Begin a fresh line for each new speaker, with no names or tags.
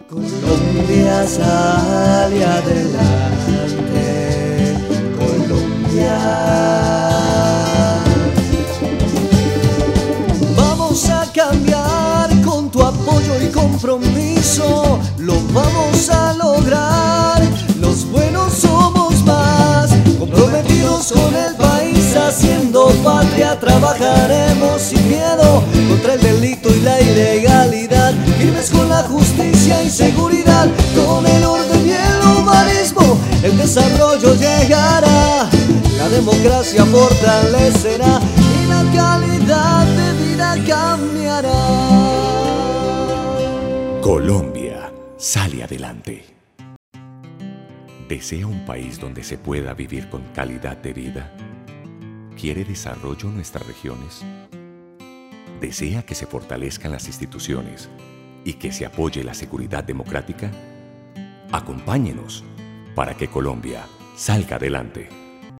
Colombia sale adelante, Colombia. Vamos a cambiar con tu apoyo y compromiso, lo vamos a lograr, los buenos somos más, comprometidos con el país, haciendo patria, trabajaremos sin miedo contra el delito y la ilegalidad, firmes con la justicia y seguridad, con el orden y el humanismo, el desarrollo llegará, la democracia fortalecerá y la calidad de vida cambiará.
Colombia sale adelante. ¿Desea un país donde se pueda vivir con calidad de vida? ¿Quiere desarrollo en nuestras regiones? ¿Desea que se fortalezcan las instituciones y que se apoye la seguridad democrática? Acompáñenos para que Colombia salga adelante.